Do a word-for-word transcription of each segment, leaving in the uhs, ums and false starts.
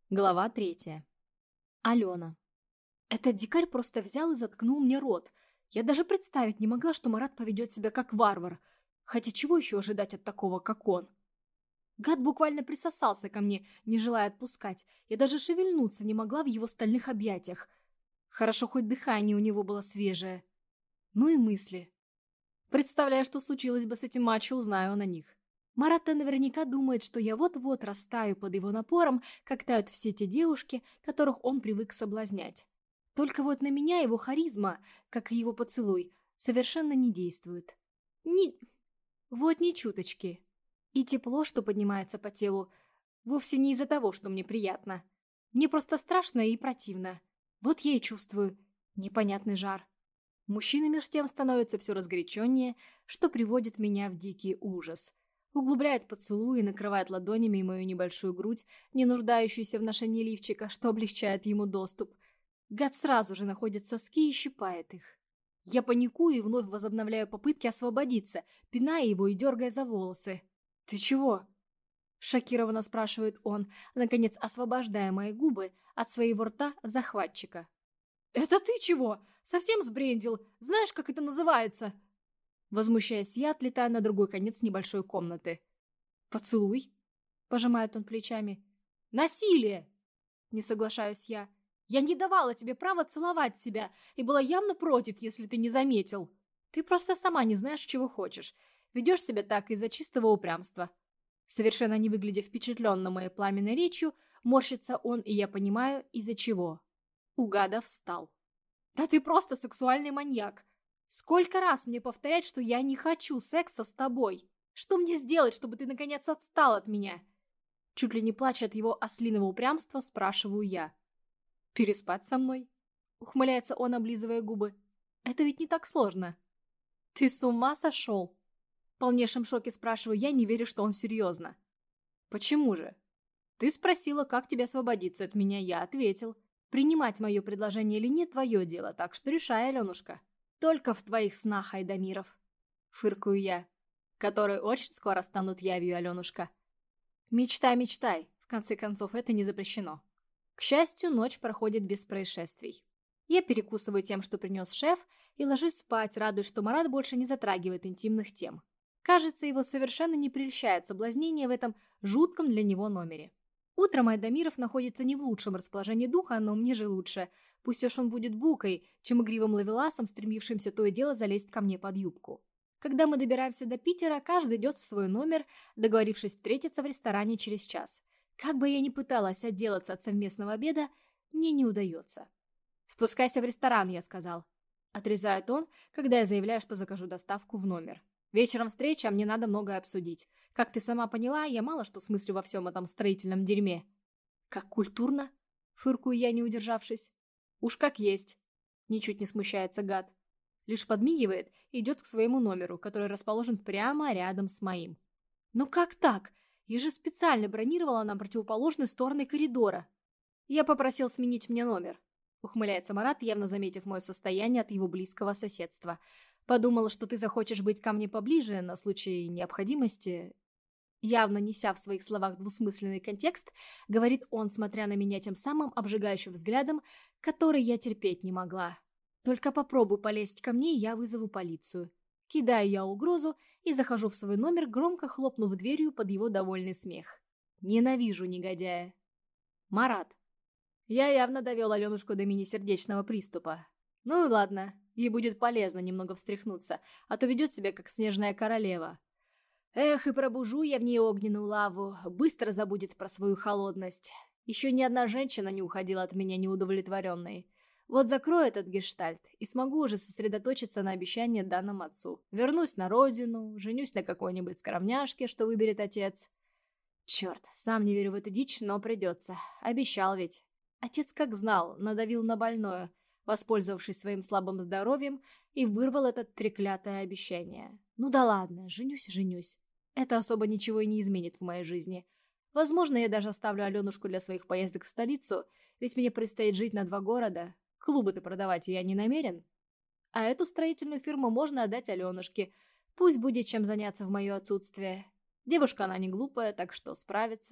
Глава третья. Алена. Этот дикарь просто взял и заткнул мне рот. Я даже представить не могла, что Марат поведет себя как варвар. Хотя чего еще ожидать от такого, как он? Гад буквально присосался ко мне, не желая отпускать. Я даже шевельнуться не могла в его стальных объятиях. Хорошо, хоть дыхание у него было свежее. Ну и мысли. Представляю, что случилось бы с этим мачо, узнаю на них. Марат-то наверняка думает, что я вот-вот растаю под его напором, как тают все те девушки, которых он привык соблазнять. Только вот на меня его харизма, как и его поцелуй, совершенно не действует. Ни... Вот ни чуточки. И тепло, что поднимается по телу, вовсе не из-за того, что мне приятно. Мне просто страшно и противно. Вот я и чувствую непонятный жар. Мужчина меж тем становится все разгоряченнее, что приводит меня в дикий ужас. Углубляет поцелуй и накрывает ладонями мою небольшую грудь, не нуждающуюся в ношении лифчика, что облегчает ему доступ. Гад сразу же находит соски и щипает их. Я паникую и вновь возобновляю попытки освободиться, пиная его и дергая за волосы. «Ты чего?» — шокированно спрашивает он, наконец освобождая мои губы от своего рта захватчика. «Это ты чего? Совсем сбрендил? Знаешь, как это называется?» Возмущаясь, я отлетаю на другой конец небольшой комнаты. «Поцелуй?» — пожимает он плечами. «Насилие!» — не соглашаюсь я. «Я не давала тебе права целовать себя и была явно против, если ты не заметил. Ты просто сама не знаешь, чего хочешь. Ведешь себя так из-за чистого упрямства». Совершенно не выглядя впечатленным моей пламенной речью, морщится он, и я понимаю, из-за чего. Угада встал. «Да ты просто сексуальный маньяк! Сколько раз мне повторять, что я не хочу секса с тобой? Что мне сделать, чтобы ты наконец отстал от меня?» Чуть ли не плача от его ослиного упрямства, спрашиваю я. «Переспать со мной?» — ухмыляется он, облизывая губы. «Это ведь не так сложно». «Ты с ума сошел?» В полнейшем шоке спрашиваю я, не верю, что он серьезно. «Почему же?» «Ты спросила, как тебе освободиться от меня, я ответил. Принимать мое предложение или нет — твое дело, так что решай, Аленушка. Только в твоих снах, Айдамиров», — фыркаю я, «которые очень скоро станут явью, Аленушка. Мечтай, мечтай, в конце концов, это не запрещено». К счастью, ночь проходит без происшествий. Я перекусываю тем, что принес шеф, и ложусь спать, радуясь, что Марат больше не затрагивает интимных тем. Кажется, его совершенно не прельщает соблазнение в этом жутком для него номере. Утром Айдамиров находится не в лучшем расположении духа, но мне же лучше. Пусть уж он будет букой, чем игривым ловеласом, стремившимся то и дело залезть ко мне под юбку. Когда мы добираемся до Питера, каждый идет в свой номер, договорившись встретиться в ресторане через час. Как бы я ни пыталась отделаться от совместного обеда, мне не удается. «Спускайся в ресторан», — я сказал. Отрезает он, когда я заявляю, что закажу доставку в номер. «Вечером встреча, а мне надо многое обсудить. Как ты сама поняла, я мало что смыслю во всем этом строительном дерьме». «Как культурно?» — фыркую я, не удержавшись. «Уж как есть», — ничуть не смущается гад. Лишь подмигивает и идет к своему номеру, который расположен прямо рядом с моим. «Ну как так? Я же специально бронировала нам противоположные стороны коридора». «Я попросил сменить мне номер», — ухмыляется Марат, явно заметив мое состояние от его близкого соседства. «Подумала, что ты захочешь быть ко мне поближе на случай необходимости». Явно неся в своих словах двусмысленный контекст, говорит он, смотря на меня тем самым обжигающим взглядом, который я терпеть не могла. «Только попробуй полезть ко мне, и я вызову полицию». Кидаю я угрозу и захожу в свой номер, громко хлопнув дверью под его довольный смех. Ненавижу негодяя. Марат. Я явно довел Аленушку до мини-сердечного приступа. Ну и ладно, ей будет полезно немного встряхнуться, а то ведет себя как снежная королева. Эх, и пробужу я в ней огненную лаву, быстро забудет про свою холодность. Еще ни одна женщина не уходила от меня неудовлетворенной. Вот закрою этот гештальт и смогу уже сосредоточиться на обещании данному отцу. Вернусь на родину, женюсь на какой-нибудь скромняшке, что выберет отец. Черт, сам не верю в эту дичь, но придется. Обещал ведь. Отец как знал, надавил на больное, воспользовавшись своим слабым здоровьем, и вырвал это треклятое обещание. Ну да ладно, женюсь, женюсь. Это особо ничего и не изменит в моей жизни. Возможно, я даже оставлю Аленушку для своих поездок в столицу, ведь мне предстоит жить на два города. Клубы-то продавать я не намерен. А эту строительную фирму можно отдать Аленушке. Пусть будет чем заняться в мое отсутствие. Девушка она не глупая, так что справится.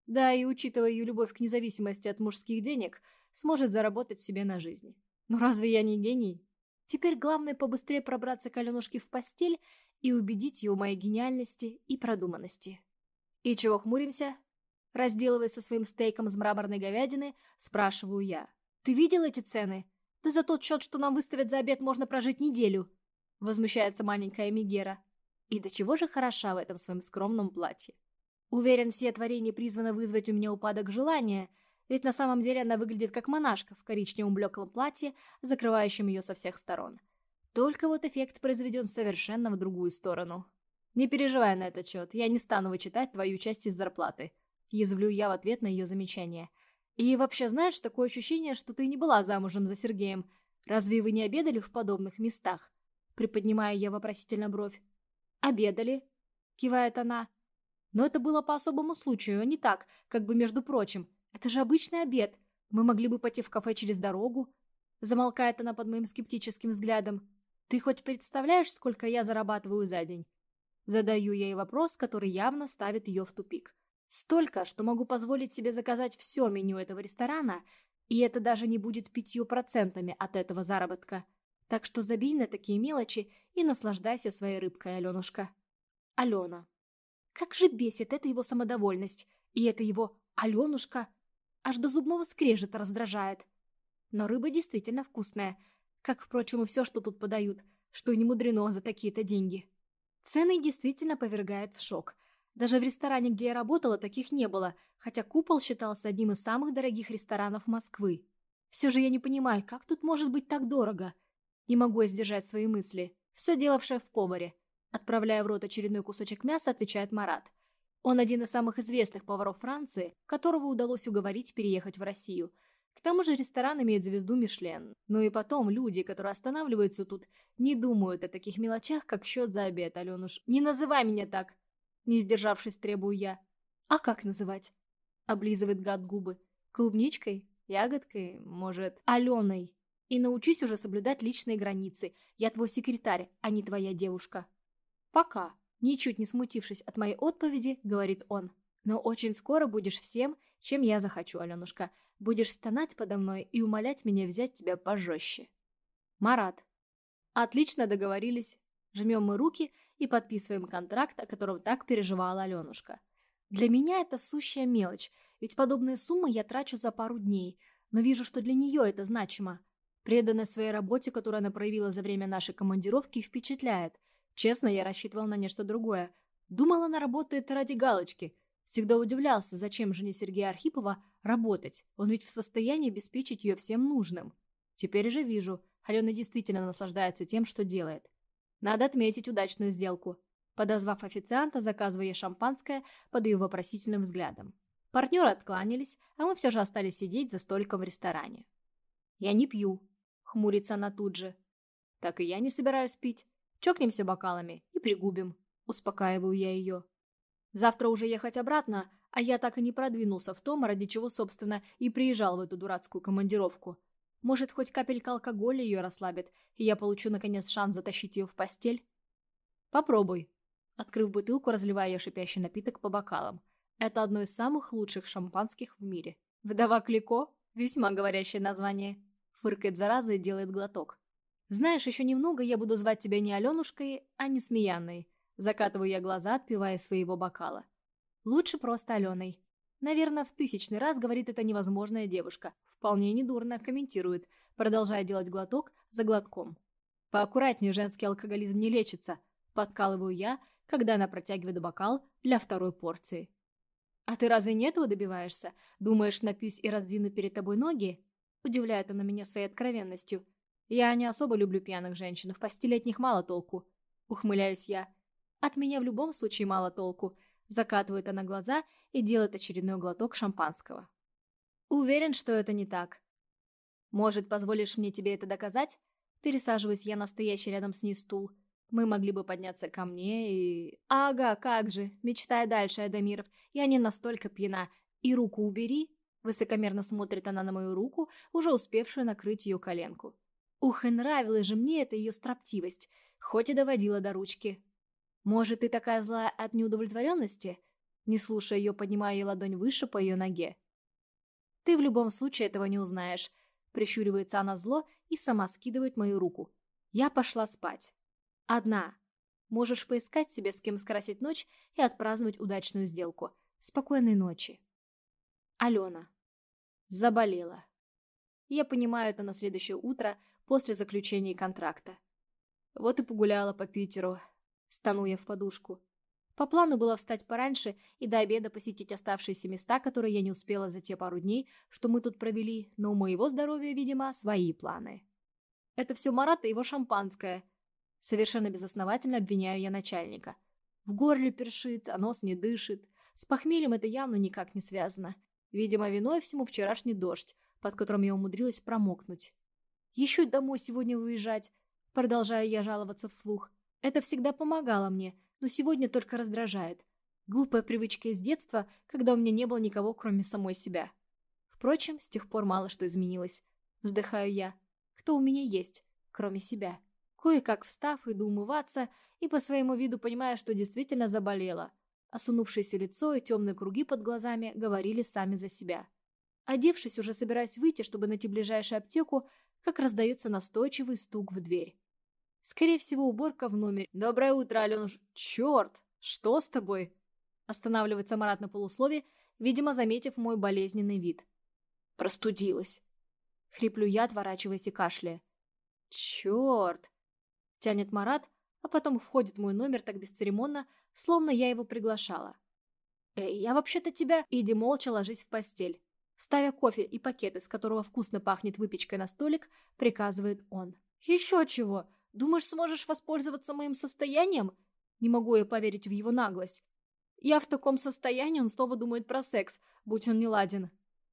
Да, и учитывая ее любовь к независимости от мужских денег, сможет заработать себе на жизнь. Ну разве я не гений? Теперь главное побыстрее пробраться к Аленушке в постель и убедить ее в моей гениальности и продуманности. И чего хмуримся? Разделываясь со своим стейком из мраморной говядины, спрашиваю я. «Ты видел эти цены? Да за тот счет, что нам выставят за обед, можно прожить неделю!» Возмущается маленькая Мегера. И до чего же хороша в этом своем скромном платье. Уверен, все творения призваны вызвать у меня упадок желания, ведь на самом деле она выглядит как монашка в коричневом блеклом платье, закрывающем ее со всех сторон. Только вот эффект произведен совершенно в другую сторону. «Не переживай на этот счет, я не стану вычитать твою часть из зарплаты», — язвлю я в ответ на ее замечание. «И вообще, знаешь, такое ощущение, что ты не была замужем за Сергеем. Разве вы не обедали в подобных местах?» Приподнимаю я вопросительно бровь. «Обедали», — кивает она. «Но это было по особому случаю, а не так, как бы между прочим. Это же обычный обед. Мы могли бы пойти в кафе через дорогу». Замолкает она под моим скептическим взглядом. «Ты хоть представляешь, сколько я зарабатываю за день?» Задаю я ей вопрос, который явно ставит ее в тупик. Столько, что могу позволить себе заказать все меню этого ресторана, и это даже не будет пятью процентами от этого заработка. Так что забей на такие мелочи и наслаждайся своей рыбкой, Аленушка. Алена. Как же бесит эта его самодовольность, и это его «Аленушка» аж до зубного скрежета раздражает. Но рыба действительно вкусная, как, впрочем, и все, что тут подают, что и не мудрено за такие-то деньги. Цены действительно повергают в шок. Даже в ресторане, где я работала, таких не было, хотя «Купол» считался одним из самых дорогих ресторанов Москвы. Все же я не понимаю, как тут может быть так дорого? Не могу я сдержать свои мысли. Все дело в шеф-поваре. Отправляя в рот очередной кусочек мяса, отвечает Марат. Он один из самых известных поваров Франции, которого удалось уговорить переехать в Россию. К тому же ресторан имеет звезду Мишлен. Ну и потом люди, которые останавливаются тут, не думают о таких мелочах, как счет за обед, Аленуш. Не называй меня так! Не сдержавшись, требую я. А как называть? Облизывает гад губы. Клубничкой? Ягодкой? Может, Аленой? И научись уже соблюдать личные границы. Я твой секретарь, а не твоя девушка. Пока. Ничуть не смутившись от моей отповеди, говорит он. Но очень скоро будешь всем, чем я захочу, Аленушка. Будешь стонать подо мной и умолять меня взять тебя пожестче. Марат. Отлично договорились. Жмем мы руки и подписываем контракт, о котором так переживала Аленушка. Для меня это сущая мелочь, ведь подобные суммы я трачу за пару дней, но вижу, что для нее это значимо. Преданность своей работе, которую она проявила за время нашей командировки, впечатляет. Честно, я рассчитывал на нечто другое. Думал, она работает ради галочки. Всегда удивлялся, зачем жене Сергея Архипова работать. Он ведь в состоянии обеспечить ее всем нужным. Теперь же вижу, Алена действительно наслаждается тем, что делает. Надо отметить удачную сделку. Подозвав официанта, заказывая ей шампанское под ее вопросительным взглядом. Партнеры откланялись, а мы все же остались сидеть за столиком в ресторане. «Я не пью», — хмурится она тут же. «Так и я не собираюсь пить. Чокнемся бокалами и пригубим», — успокаиваю я ее. Завтра уже ехать обратно, а я так и не продвинулся в том, ради чего, собственно, и приезжал в эту дурацкую командировку. Может, хоть капелька алкоголя ее расслабит, и я получу, наконец, шанс затащить ее в постель? Попробуй. Открыв бутылку, разливаю я шипящий напиток по бокалам. Это одно из самых лучших шампанских в мире. «Вдова Клико» — весьма говорящее название. Фыркает зараза и делает глоток. «Знаешь, еще немного я буду звать тебя не Аленушкой, а Несмеянной». Закатываю я глаза, отпивая из своего бокала. Лучше просто Аленой. Наверное, в тысячный раз говорит эта невозможная девушка. Вполне недурно комментирует, продолжая делать глоток за глотком. Поаккуратнее, женский алкоголизм не лечится. Подкалываю я, когда она протягивает бокал для второй порции. «А ты разве не этого добиваешься? Думаешь, напьюсь и раздвину перед тобой ноги?» Удивляет она меня своей откровенностью. «Я не особо люблю пьяных женщин, в постели от них мало толку». Ухмыляюсь я. «От меня в любом случае мало толку». Закатывает она глаза и делает очередной глоток шампанского. «Уверен, что это не так». «Может, позволишь мне тебе это доказать?» Пересаживаюсь я на стоящий рядом с ней стул. Мы могли бы подняться ко мне и... «Ага, как же, мечтай дальше, Айдамиров. Я не настолько пьяна. И руку убери». Высокомерно смотрит она на мою руку, уже успевшую накрыть ее коленку. Ух, и нравилась же мне эта ее строптивость, хоть и доводила до ручки. «Может, ты такая злая от неудовлетворенности?» Не слушая ее, поднимаю ее ладонь выше по ее ноге. «Ты в любом случае этого не узнаешь», — прищуривается она зло и сама скидывает мою руку. Я пошла спать. Одна. Можешь поискать себе, с кем скрасить ночь и отпраздновать удачную сделку. Спокойной ночи. Алена. Заболела. Я понимаю это на следующее утро после заключения контракта. Вот и погуляла по Питеру. Стану я в подушку. По плану было встать пораньше и до обеда посетить оставшиеся места, которые я не успела за те пару дней, что мы тут провели, но у моего здоровья, видимо, свои планы. Это все Марат и его шампанское. Совершенно безосновательно обвиняю я начальника. В горле першит, а нос не дышит. С похмельем это явно никак не связано. Видимо, виной всему вчерашний дождь, под которым я умудрилась промокнуть. Еще и домой сегодня выезжать, продолжаю я жаловаться вслух. Это всегда помогало мне, но сегодня только раздражает. Глупая привычка из детства, когда у меня не было никого, кроме самой себя. Впрочем, с тех пор мало что изменилось. Вздыхаю я. Кто у меня есть, кроме себя? Кое-как встав, иду умываться и по своему виду понимаю, что действительно заболела. Осунувшееся лицо и темные круги под глазами говорили сами за себя. Одевшись, уже собираюсь выйти, чтобы найти ближайшую аптеку, как раздается настойчивый стук в дверь. Скорее всего, уборка в номере. «Доброе утро, Аленуш...» «Черт! Что с тобой?» Останавливается Марат на полуслове, видимо, заметив мой болезненный вид. «Простудилась». Хриплю я, отворачиваясь и кашляя. «Черт!» Тянет Марат, а потом входит в мой номер так бесцеремонно, словно я его приглашала. «Эй, я вообще-то тебя...» Иди молча ложись в постель. Ставя кофе и пакет, из которого вкусно пахнет выпечкой на столик, приказывает он. «Еще чего? Думаешь, сможешь воспользоваться моим состоянием?» Не могу я поверить в его наглость. Я в таком состоянии, он снова думает про секс, будь он неладен.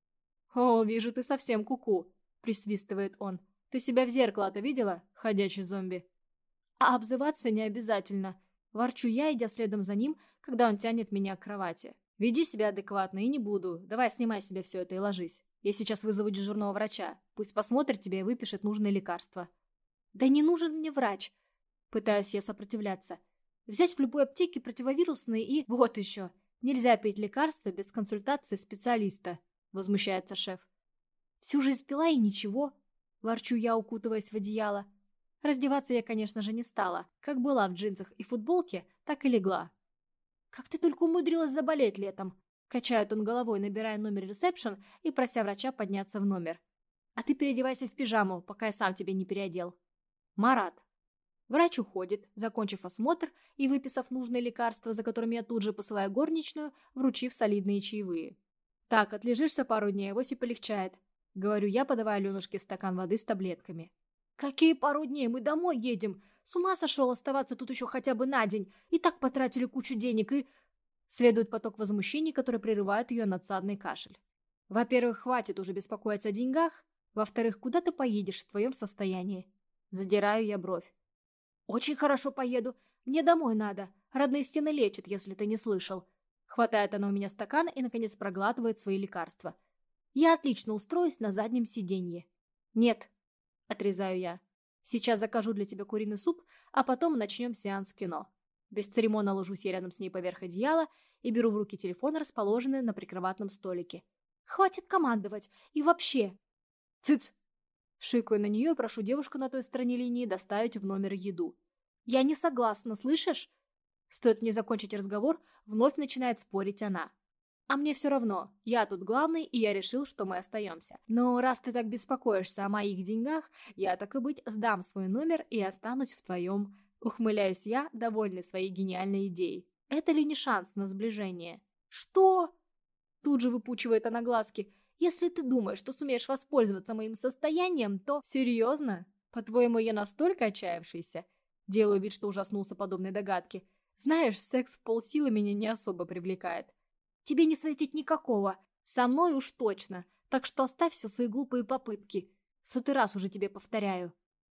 «О, вижу, ты совсем куку», — присвистывает он. «Ты себя в зеркало-то видела, ходячий зомби?» А обзываться не обязательно. Ворчу я, идя следом за ним, когда он тянет меня к кровати. «Веди себя адекватно и не буду. Давай снимай себе все это и ложись. Я сейчас вызову дежурного врача. Пусть посмотрит тебя и выпишет нужные лекарства». «Да не нужен мне врач!» Пытаюсь я сопротивляться. Взять в любой аптеке противовирусные и... Вот еще. Нельзя пить лекарства без консультации специалиста. Возмущается шеф. «Всю жизнь пила и ничего». Ворчу я, укутываясь в одеяло. Раздеваться я, конечно же, не стала. Как была в джинсах и футболке, так и легла. «Как ты только умудрилась заболеть летом?» Качает он головой, набирая номер ресепшн и прося врача подняться в номер. «А ты переодевайся в пижаму, пока я сам тебя не переодел». «Марат». Врач уходит, закончив осмотр и выписав нужные лекарства, за которыми я тут же посылаю горничную, вручив солидные чаевые. «Так, отлежишься пару дней, авось и полегчает», — говорю я, подавая Аленушке стакан воды с таблетками. «Какие пару дней? Мы домой едем! С ума сошел оставаться тут еще хотя бы на день! И так потратили кучу денег и...» Следует поток возмущений, который прерывает ее надсадный кашель. «Во-первых, хватит уже беспокоиться о деньгах. Во-вторых, куда ты поедешь в твоем состоянии?» Задираю я бровь. «Очень хорошо поеду. Мне домой надо. Родные стены лечат, если ты не слышал». Хватает она у меня стакан и, наконец, проглатывает свои лекарства. «Я отлично устроюсь на заднем сиденье». «Нет», — отрезаю я. «Сейчас закажу для тебя куриный суп, а потом начнем сеанс кино». Бесцеремонно ложусь я рядом с ней поверх одеяла и беру в руки телефон, расположенный на прикроватном столике. «Хватит командовать! И вообще...» «Цыц!» Шикаю на нее и прошу девушку на той стороне линии доставить в номер еду. «Я не согласна, слышишь?» Стоит мне закончить разговор, вновь начинает спорить она. «А мне все равно. Я тут главный, и я решил, что мы остаемся. Но раз ты так беспокоишься о моих деньгах, я, так и быть, сдам свой номер и останусь в твоем». Ухмыляюсь я, довольный своей гениальной идеей. Это ли не шанс на сближение? «Что?» Тут же выпучивает она глазки. «Если ты думаешь, что сумеешь воспользоваться моим состоянием, то...» «Серьезно? По-твоему, я настолько отчаявшийся?» Делаю вид, что ужаснулся подобной догадке. «Знаешь, секс в полсилы меня не особо привлекает». «Тебе не светить никакого. Со мной уж точно. Так что оставь все свои глупые попытки. Сотый раз уже тебе повторяю».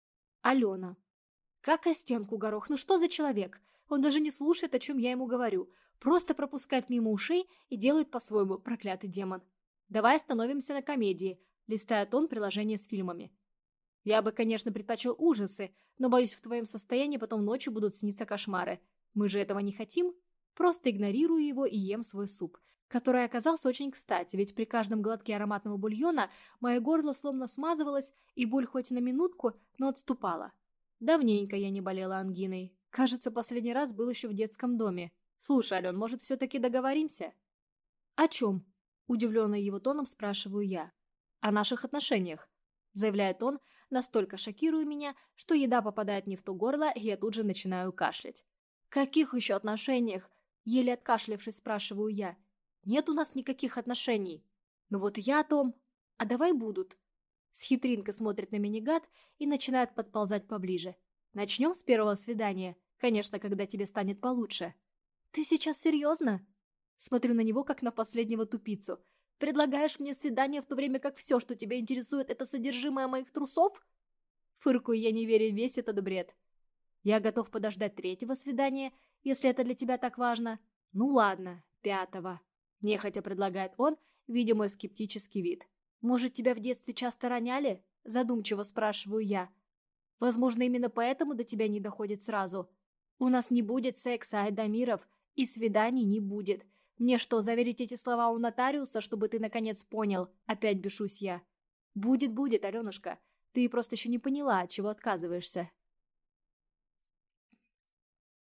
Алена. Как о стенку горох, ну что за человек? Он даже не слушает, о чем я ему говорю. Просто пропускает мимо ушей и делает по-своему, проклятый демон. «Давай остановимся на комедии», — листает он приложение с фильмами. «Я бы, конечно, предпочел ужасы, но, боюсь, в твоем состоянии потом ночью будут сниться кошмары. Мы же этого не хотим?» Просто игнорирую его и ем свой суп, который оказался очень кстати, ведь при каждом глотке ароматного бульона мое горло словно смазывалось, и боль хоть на минутку, но отступала. Давненько я не болела ангиной. Кажется, последний раз был еще в детском доме. Слушай, Ален, может, все-таки договоримся? О чем? Удивленно его тоном спрашиваю я. О наших отношениях, заявляет он, настолько шокируя меня, что еда попадает не в то горло, и я тут же начинаю кашлять. Каких еще отношениях? Еле откашлявшись, спрашиваю я. Нет у нас никаких отношений. Ну вот я о том. А давай будут. С хитринкой смотрит на меня гад и начинает подползать поближе. Начнем с первого свидания. Конечно, когда тебе станет получше. Ты сейчас серьезно? Смотрю на него, как на последнего тупицу. Предлагаешь мне свидание, в то время как все, что тебя интересует, это содержимое моих трусов? Фыркую я, не веря, весь этот бред. Я готов подождать третьего свидания, если это для тебя так важно. Ну ладно, пятого. Нехотя предлагает он, видя мой скептический вид. «Может, тебя в детстве часто роняли?» Задумчиво спрашиваю я. «Возможно, именно поэтому до тебя не доходит сразу. У нас не будет секса, Айдамиров, и свиданий не будет. Мне что, заверить эти слова у нотариуса, чтобы ты наконец понял?» Опять бешусь я. «Будет-будет, Аленушка. Ты просто еще не поняла, от чего отказываешься».